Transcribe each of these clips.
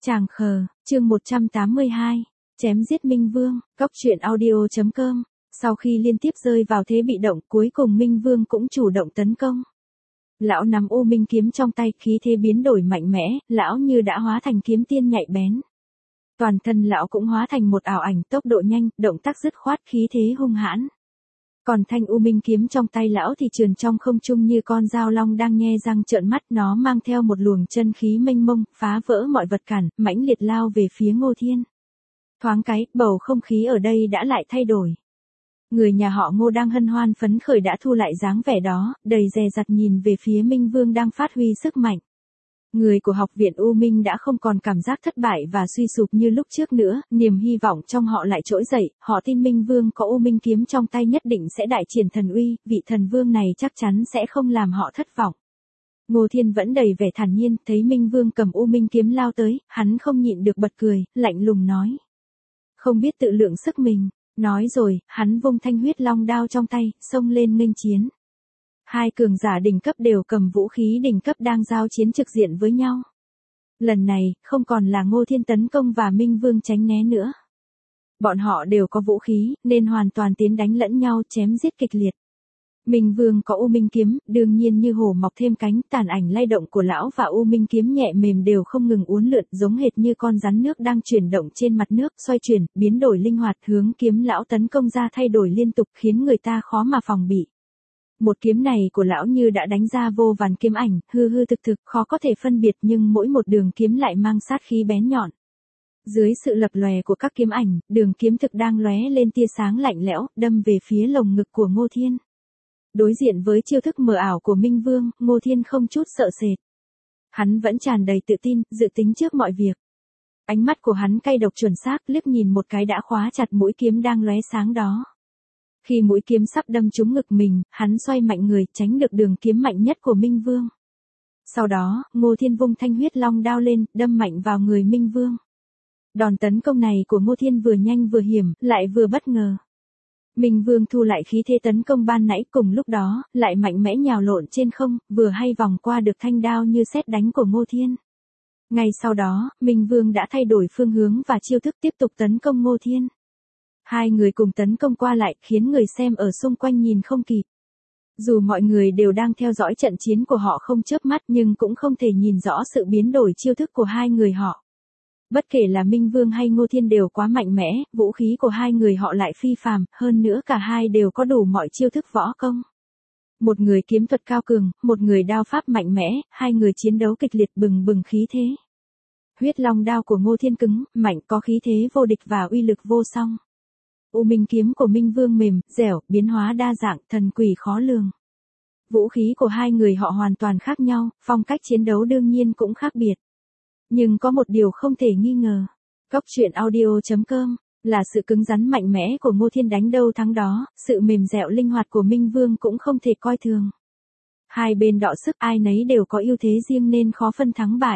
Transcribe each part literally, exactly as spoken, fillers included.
Tràng khờ, chương một trăm tám mươi hai, chém giết Minh Vương, Cóc truyện audio chấm com. Sau khi liên tiếp rơi vào thế bị động, cuối cùng Minh Vương cũng chủ động tấn công. Lão nắm U Minh kiếm trong tay, khí thế biến đổi mạnh mẽ, lão như đã hóa thành kiếm tiên nhạy bén. Toàn thân lão cũng hóa thành một ảo ảnh, tốc độ nhanh, động tác dứt khoát, khí thế hung hãn. Còn thanh U Minh kiếm trong tay lão thì trườn trong không trung như con dao long đang nhe răng trợn mắt, nó mang theo một luồng chân khí mênh mông, phá vỡ mọi vật cản, mãnh liệt lao về phía Ngô Thiên. Thoáng cái, bầu không khí ở đây đã lại thay đổi. Người nhà họ Ngô đang hân hoan phấn khởi đã thu lại dáng vẻ đó, đầy dè dặt nhìn về phía Minh Vương đang phát huy sức mạnh. Người của học viện U Minh đã không còn cảm giác thất bại và suy sụp như lúc trước nữa, niềm hy vọng trong họ lại trỗi dậy, họ tin Minh Vương có U Minh kiếm trong tay nhất định sẽ đại triển thần uy, vị thần vương này chắc chắn sẽ không làm họ thất vọng. Ngô Thiên vẫn đầy vẻ thản nhiên, thấy Minh Vương cầm U Minh kiếm lao tới, hắn không nhịn được bật cười, lạnh lùng nói. Không biết tự lượng sức mình, nói rồi, hắn vung thanh huyết long đao trong tay, xông lên nghênh chiến. Hai cường giả đỉnh cấp đều cầm vũ khí đỉnh cấp đang giao chiến trực diện với nhau. Lần này, không còn là Ngô Thiên tấn công và Minh Vương tránh né nữa. Bọn họ đều có vũ khí, nên hoàn toàn tiến đánh lẫn nhau, chém giết kịch liệt. Minh Vương có U Minh kiếm, đương nhiên như hổ mọc thêm cánh, tàn ảnh lay động của lão và U Minh kiếm nhẹ mềm đều không ngừng uốn lượn, giống hệt như con rắn nước đang chuyển động trên mặt nước, xoay chuyển, biến đổi linh hoạt, hướng kiếm lão tấn công ra thay đổi liên tục, khiến người ta khó mà phòng bị. Một kiếm này của lão như đã đánh ra vô vàn kiếm ảnh, hư hư thực thực, khó có thể phân biệt, nhưng mỗi một đường kiếm lại mang sát khí bén nhọn. Dưới sự lập lòe của các kiếm ảnh, đường kiếm thực đang lóe lên tia sáng lạnh lẽo, đâm về phía lồng ngực của Ngô Thiên. Đối diện với chiêu thức mờ ảo của Minh Vương, Ngô Thiên không chút sợ sệt. Hắn vẫn tràn đầy tự tin, dự tính trước mọi việc. Ánh mắt của hắn cay độc chuẩn xác, liếc nhìn một cái đã khóa chặt mũi kiếm đang lóe sáng đó. Khi mũi kiếm sắp đâm trúng ngực mình, hắn xoay mạnh người, tránh được đường kiếm mạnh nhất của Minh Vương. Sau đó, Ngô Thiên vung thanh huyết long đao lên, đâm mạnh vào người Minh Vương. Đòn tấn công này của Ngô Thiên vừa nhanh vừa hiểm, lại vừa bất ngờ. Minh Vương thu lại khí thế tấn công ban nãy, cùng lúc đó, lại mạnh mẽ nhào lộn trên không, vừa hay vòng qua được thanh đao như sét đánh của Ngô Thiên. Ngay sau đó, Minh Vương đã thay đổi phương hướng và chiêu thức tiếp tục tấn công Ngô Thiên. Hai người cùng tấn công qua lại, khiến người xem ở xung quanh nhìn không kịp. Dù mọi người đều đang theo dõi trận chiến của họ không chớp mắt, nhưng cũng không thể nhìn rõ sự biến đổi chiêu thức của hai người họ. Bất kể là Minh Vương hay Ngô Thiên đều quá mạnh mẽ, vũ khí của hai người họ lại phi phàm, hơn nữa cả hai đều có đủ mọi chiêu thức võ công. Một người kiếm thuật cao cường, một người đao pháp mạnh mẽ, hai người chiến đấu kịch liệt bừng bừng khí thế. Huyết long đao của Ngô Thiên cứng, mạnh, có khí thế vô địch và uy lực vô song. U Minh kiếm của Minh Vương mềm, dẻo, biến hóa đa dạng, thần quỷ khó lường. Vũ khí của hai người họ hoàn toàn khác nhau, phong cách chiến đấu đương nhiên cũng khác biệt. Nhưng có một điều không thể nghi ngờ. Cóc truyện audio chấm com là sự cứng rắn mạnh mẽ của Ngô Thiên đánh đâu thắng đó, sự mềm dẻo linh hoạt của Minh Vương cũng không thể coi thường. Hai bên đọ sức, ai nấy đều có ưu thế riêng nên khó phân thắng bại.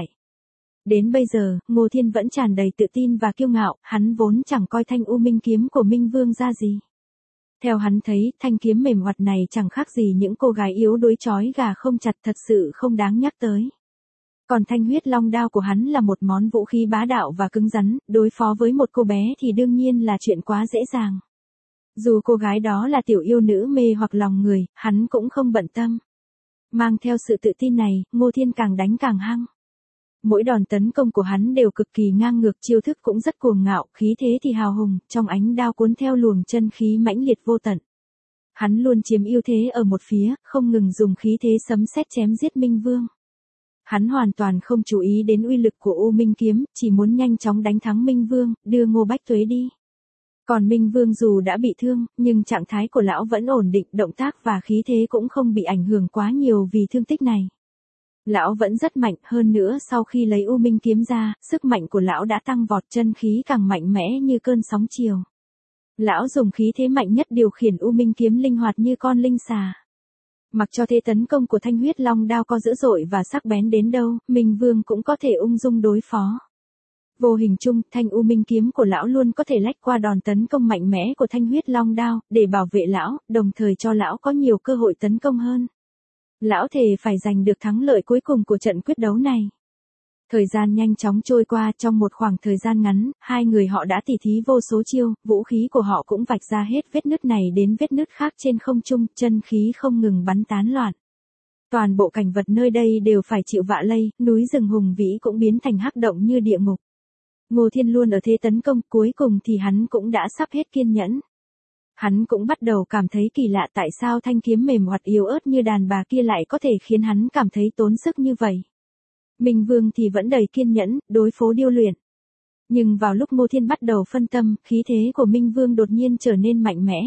Đến bây giờ, Ngô Thiên vẫn tràn đầy tự tin và kiêu ngạo, hắn vốn chẳng coi thanh U Minh kiếm của Minh Vương ra gì. Theo hắn thấy, thanh kiếm mềm oặt này chẳng khác gì những cô gái yếu đuối trói gà không chặt, thật sự không đáng nhắc tới. Còn thanh huyết long đao của hắn là một món vũ khí bá đạo và cứng rắn, đối phó với một cô bé thì đương nhiên là chuyện quá dễ dàng. Dù cô gái đó là tiểu yêu nữ mê hoặc lòng người, hắn cũng không bận tâm. Mang theo sự tự tin này, Ngô Thiên càng đánh càng hăng. Mỗi đòn tấn công của hắn đều cực kỳ ngang ngược, chiêu thức cũng rất cuồng ngạo, khí thế thì hào hùng, trong ánh đao cuốn theo luồng chân khí mãnh liệt vô tận. Hắn luôn chiếm ưu thế ở một phía, không ngừng dùng khí thế sấm sét chém giết Minh Vương. Hắn hoàn toàn không chú ý đến uy lực của U Minh kiếm, chỉ muốn nhanh chóng đánh thắng Minh Vương, đưa Ngô Bách Tuế đi. Còn Minh Vương dù đã bị thương, nhưng trạng thái của lão vẫn ổn định, động tác và khí thế cũng không bị ảnh hưởng quá nhiều vì thương tích này. Lão vẫn rất mạnh, hơn nữa sau khi lấy U Minh kiếm ra, sức mạnh của lão đã tăng vọt, chân khí càng mạnh mẽ như cơn sóng chiều. Lão dùng khí thế mạnh nhất điều khiển U Minh kiếm linh hoạt như con linh xà. Mặc cho thế tấn công của thanh huyết long đao có dữ dội và sắc bén đến đâu, Minh Vương cũng có thể ung dung đối phó. Vô hình chung, thanh U Minh kiếm của lão luôn có thể lách qua đòn tấn công mạnh mẽ của thanh huyết long đao, để bảo vệ lão, đồng thời cho lão có nhiều cơ hội tấn công hơn. Lão thề phải giành được thắng lợi cuối cùng của trận quyết đấu này. Thời gian nhanh chóng trôi qua, trong một khoảng thời gian ngắn, hai người họ đã tỉ thí vô số chiêu, vũ khí của họ cũng vạch ra hết vết nứt này đến vết nứt khác trên không trung, chân khí không ngừng bắn tán loạn. Toàn bộ cảnh vật nơi đây đều phải chịu vạ lây, núi rừng hùng vĩ cũng biến thành hắc động như địa ngục. Ngô Thiên luôn ở thế tấn công, cuối cùng thì hắn cũng đã sắp hết kiên nhẫn. Hắn cũng bắt đầu cảm thấy kỳ lạ tại sao thanh kiếm mềm hoạt yếu ớt như đàn bà kia lại có thể khiến hắn cảm thấy tốn sức như vậy. Minh Vương thì vẫn đầy kiên nhẫn, đối phó điêu luyện. Nhưng vào lúc Ngô Thiên bắt đầu phân tâm, khí thế của Minh Vương đột nhiên trở nên mạnh mẽ.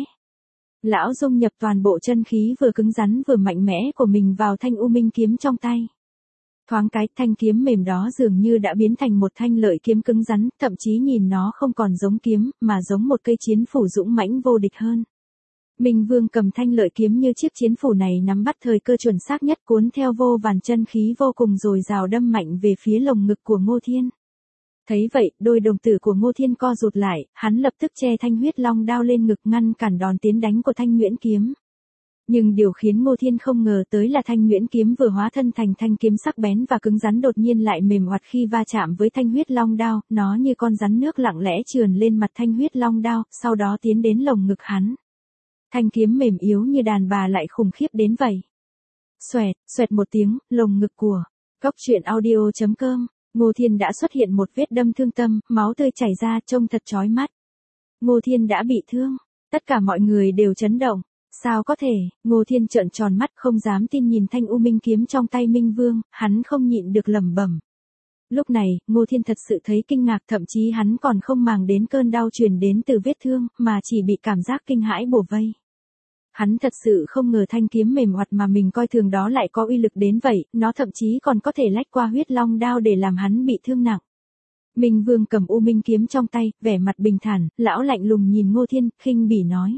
Lão dung nhập toàn bộ chân khí vừa cứng rắn vừa mạnh mẽ của mình vào thanh u minh kiếm trong tay. Thoáng cái, thanh kiếm mềm đó dường như đã biến thành một thanh lợi kiếm cứng rắn, thậm chí nhìn nó không còn giống kiếm, mà giống một cây chiến phủ dũng mãnh vô địch hơn. Minh Vương cầm thanh lợi kiếm như chiếc chiến phủ này nắm bắt thời cơ chuẩn xác nhất, cuốn theo vô vàn chân khí vô cùng dồi dào đâm mạnh về phía lồng ngực của Ngô Thiên. Thấy vậy, đôi đồng tử của Ngô Thiên co rụt lại, hắn lập tức che thanh huyết long đao lên ngực ngăn cản đòn tiến đánh của thanh nhuyễn kiếm. Nhưng điều khiến Ngô Thiên không ngờ tới là thanh nhuyễn kiếm vừa hóa thân thành thanh kiếm sắc bén và cứng rắn đột nhiên lại mềm hoạt khi va chạm với thanh huyết long đao, nó như con rắn nước lặng lẽ trườn lên mặt thanh huyết long đao, sau đó tiến đến lồng ngực hắn. Thanh kiếm mềm yếu như đàn bà lại khủng khiếp đến vậy. Xoẹt, xoẹt một tiếng, lồng ngực của Cốc Truyện Audio chấm com, Ngô Thiên đã xuất hiện một vết đâm thương tâm, máu tươi chảy ra trông thật chói mắt. Ngô Thiên đã bị thương, tất cả mọi người đều chấn động. Sao có thể? Ngô Thiên trợn tròn mắt không dám tin nhìn thanh u minh kiếm trong tay Minh Vương, hắn không nhịn được lẩm bẩm. Lúc này, Ngô Thiên thật sự thấy kinh ngạc, thậm chí hắn còn không màng đến cơn đau truyền đến từ vết thương, mà chỉ bị cảm giác kinh hãi bủa vây. Hắn thật sự không ngờ thanh kiếm mềm hoạt mà mình coi thường đó lại có uy lực đến vậy, nó thậm chí còn có thể lách qua huyết long đao để làm hắn bị thương nặng. Minh Vương cầm u minh kiếm trong tay, vẻ mặt bình thản, lão lạnh lùng nhìn Ngô Thiên, khinh bỉ nói.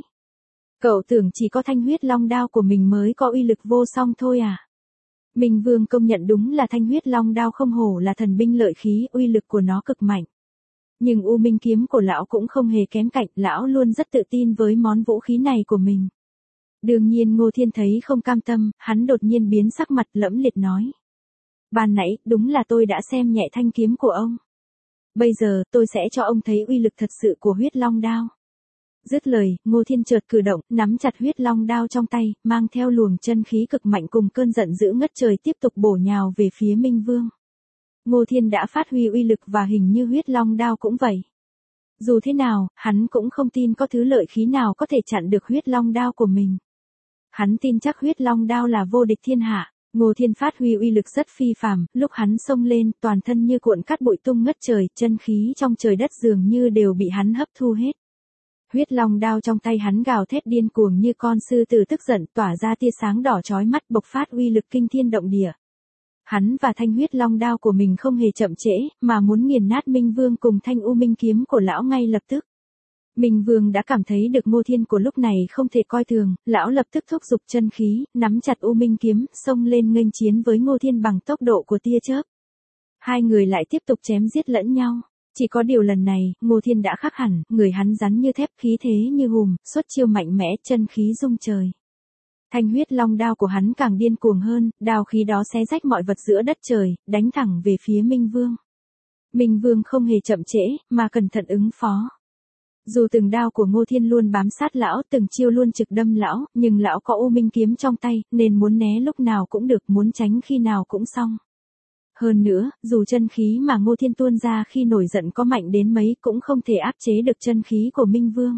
Cậu tưởng chỉ có thanh huyết long đao của mình mới có uy lực vô song thôi à? Minh Vương công nhận đúng là thanh huyết long đao không hổ là thần binh lợi khí, uy lực của nó cực mạnh. Nhưng u minh kiếm của lão cũng không hề kém cạnh, lão luôn rất tự tin với món vũ khí này của mình. Đương nhiên Ngô Thiên thấy không cam tâm, hắn đột nhiên biến sắc mặt lẫm liệt nói. Ban nãy, đúng là tôi đã xem nhẹ thanh kiếm của ông. Bây giờ, tôi sẽ cho ông thấy uy lực thật sự của huyết long đao. Dứt lời, Ngô Thiên chợt cử động, nắm chặt huyết long đao trong tay, mang theo luồng chân khí cực mạnh cùng cơn giận dữ ngất trời tiếp tục bổ nhào về phía Minh Vương. Ngô Thiên đã phát huy uy lực và hình như huyết long đao cũng vậy. Dù thế nào, hắn cũng không tin có thứ lợi khí nào có thể chặn được huyết long đao của mình. Hắn tin chắc huyết long đao là vô địch thiên hạ. Ngô Thiên phát huy uy lực rất phi phàm, lúc hắn xông lên, toàn thân như cuộn cát bụi tung ngất trời, chân khí trong trời đất dường như đều bị hắn hấp thu hết. Huyết long đao trong tay hắn gào thét điên cuồng như con sư tử tức giận, tỏa ra tia sáng đỏ chói mắt, bộc phát uy lực kinh thiên động địa. Hắn và thanh huyết long đao của mình không hề chậm trễ, mà muốn nghiền nát Minh Vương cùng thanh u minh kiếm của lão ngay lập tức. Minh Vương đã cảm thấy được Ngô Thiên của lúc này không thể coi thường, lão lập tức thúc giục chân khí, nắm chặt u minh kiếm, xông lên nghênh chiến với Ngô Thiên bằng tốc độ của tia chớp. Hai người lại tiếp tục chém giết lẫn nhau. Chỉ có điều lần này, Ngô Thiên đã khác hẳn, người hắn rắn như thép, khí thế như hùm, xuất chiêu mạnh mẽ, chân khí rung trời. Thanh huyết long đao của hắn càng điên cuồng hơn, đao khí đó xé rách mọi vật giữa đất trời, đánh thẳng về phía Minh Vương. Minh Vương không hề chậm trễ, mà cẩn thận ứng phó. Dù từng đao của Ngô Thiên luôn bám sát lão, từng chiêu luôn trực đâm lão, nhưng lão có u minh kiếm trong tay, nên muốn né lúc nào cũng được, muốn tránh khi nào cũng xong. Hơn nữa, dù chân khí mà Ngô Thiên tuôn ra khi nổi giận có mạnh đến mấy cũng không thể áp chế được chân khí của Minh Vương.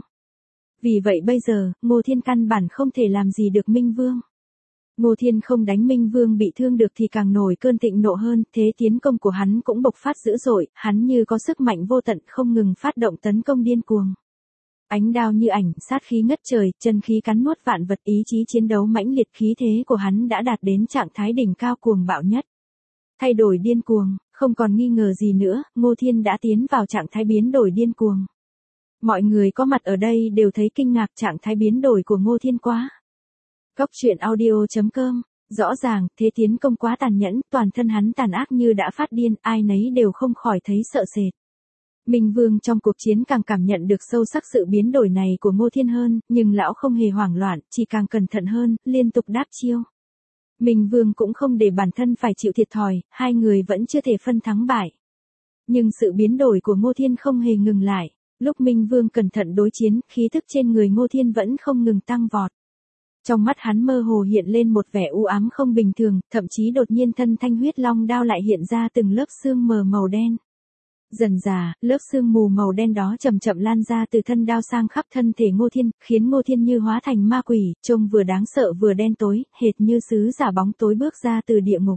Vì vậy bây giờ, Ngô Thiên căn bản không thể làm gì được Minh Vương. Ngô Thiên không đánh Minh Vương bị thương được thì càng nổi cơn thịnh nộ hơn, thế tiến công của hắn cũng bộc phát dữ dội, hắn như có sức mạnh vô tận không ngừng phát động tấn công điên cuồng. Ánh đao như ảnh, sát khí ngất trời, chân khí cắn nuốt vạn vật, ý chí chiến đấu mãnh liệt, khí thế của hắn đã đạt đến trạng thái đỉnh cao cuồng bạo nhất. Thay đổi điên cuồng, không còn nghi ngờ gì nữa, Ngô Thiên đã tiến vào trạng thái biến đổi điên cuồng. Mọi người có mặt ở đây đều thấy kinh ngạc trạng thái biến đổi của Ngô Thiên quá. Cốc Truyện Audio chấm com, rõ ràng, thế tiến công quá tàn nhẫn, toàn thân hắn tàn ác như đã phát điên, ai nấy đều không khỏi thấy sợ sệt. Minh Vương trong cuộc chiến càng cảm nhận được sâu sắc sự biến đổi này của Ngô Thiên hơn, nhưng lão không hề hoảng loạn, chỉ càng cẩn thận hơn, liên tục đáp chiêu. Minh Vương cũng không để bản thân phải chịu thiệt thòi, hai người vẫn chưa thể phân thắng bại. Nhưng sự biến đổi của Ngô Thiên không hề ngừng lại. Lúc Minh Vương cẩn thận đối chiến, khí thức trên người Ngô Thiên vẫn không ngừng tăng vọt. Trong mắt hắn mơ hồ hiện lên một vẻ u ám không bình thường, thậm chí đột nhiên thân thanh huyết long đao lại hiện ra từng lớp sương mờ màu đen. Dần dà, lớp sương mù màu đen đó chậm chậm lan ra từ thân đao sang khắp thân thể Ngô Thiên, khiến Ngô Thiên như hóa thành ma quỷ, trông vừa đáng sợ vừa đen tối, hệt như sứ giả bóng tối bước ra từ địa ngục.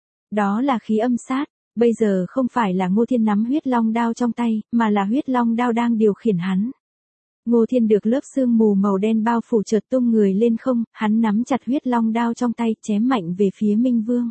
Đó là khí âm sát, bây giờ không phải là Ngô Thiên nắm huyết long đao trong tay, mà là huyết long đao đang điều khiển hắn. Ngô Thiên được lớp sương mù màu đen bao phủ chợt tung người lên không, hắn nắm chặt huyết long đao trong tay, chém mạnh về phía Minh Vương.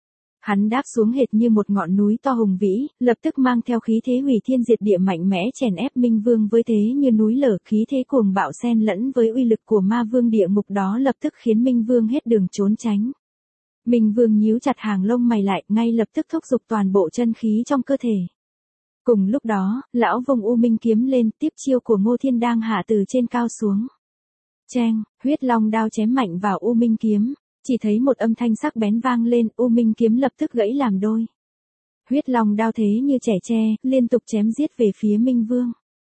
Hắn đáp xuống hệt như một ngọn núi to hùng vĩ, lập tức mang theo khí thế hủy thiên diệt địa mạnh mẽ chèn ép Minh Vương với thế như núi lở, khí thế cuồng bạo xen lẫn với uy lực của ma vương địa ngục đó lập tức khiến Minh Vương hết đường trốn tránh. Minh Vương nhíu chặt hàng lông mày lại, ngay lập tức thúc giục toàn bộ chân khí trong cơ thể. Cùng lúc đó, lão vùng U Minh kiếm lên, tiếp chiêu của Ngô Thiên đang hạ từ trên cao xuống. Cheng, huyết long đao chém mạnh vào U Minh kiếm, chỉ thấy một âm thanh sắc bén vang lên, U Minh kiếm lập tức gãy làm đôi. Huyết long đao thế như trẻ tre, liên tục chém giết về phía Minh Vương.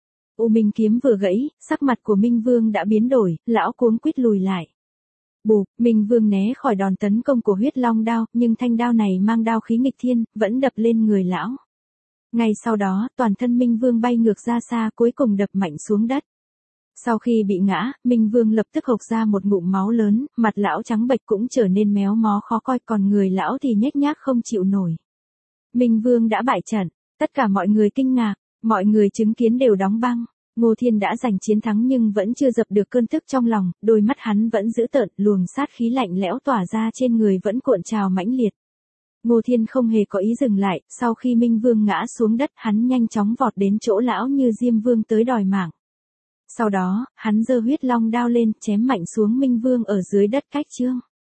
U Minh kiếm vừa gãy, sắc mặt của Minh Vương đã biến đổi, lão cuống quýt lùi lại. Bụp, Minh Vương né khỏi đòn tấn công của huyết long đao, nhưng thanh đao này mang đao khí nghịch thiên, vẫn đập lên người lão. Ngay sau đó, toàn thân Minh Vương bay ngược ra xa, cuối cùng đập mạnh xuống đất. Sau khi bị ngã, Minh Vương lập tức hộc ra một ngụm máu lớn, mặt lão trắng bệch cũng trở nên méo mó khó coi, còn người lão thì nhếch nhác không chịu nổi. Minh Vương đã bại trận, tất cả mọi người kinh ngạc, mọi người chứng kiến đều đóng băng. Ngô Thiên đã giành chiến thắng nhưng vẫn chưa dập được cơn tức trong lòng, đôi mắt hắn vẫn dữ tợn, luồng sát khí lạnh lẽo tỏa ra trên người vẫn cuộn trào mãnh liệt. Ngô Thiên không hề có ý dừng lại, sau khi Minh Vương ngã xuống đất, hắn nhanh chóng vọt đến chỗ lão như Diêm Vương tới đòi mạng. Sau đó, hắn giơ huyết long đao lên, chém mạnh xuống Minh Vương ở dưới đất cách chương.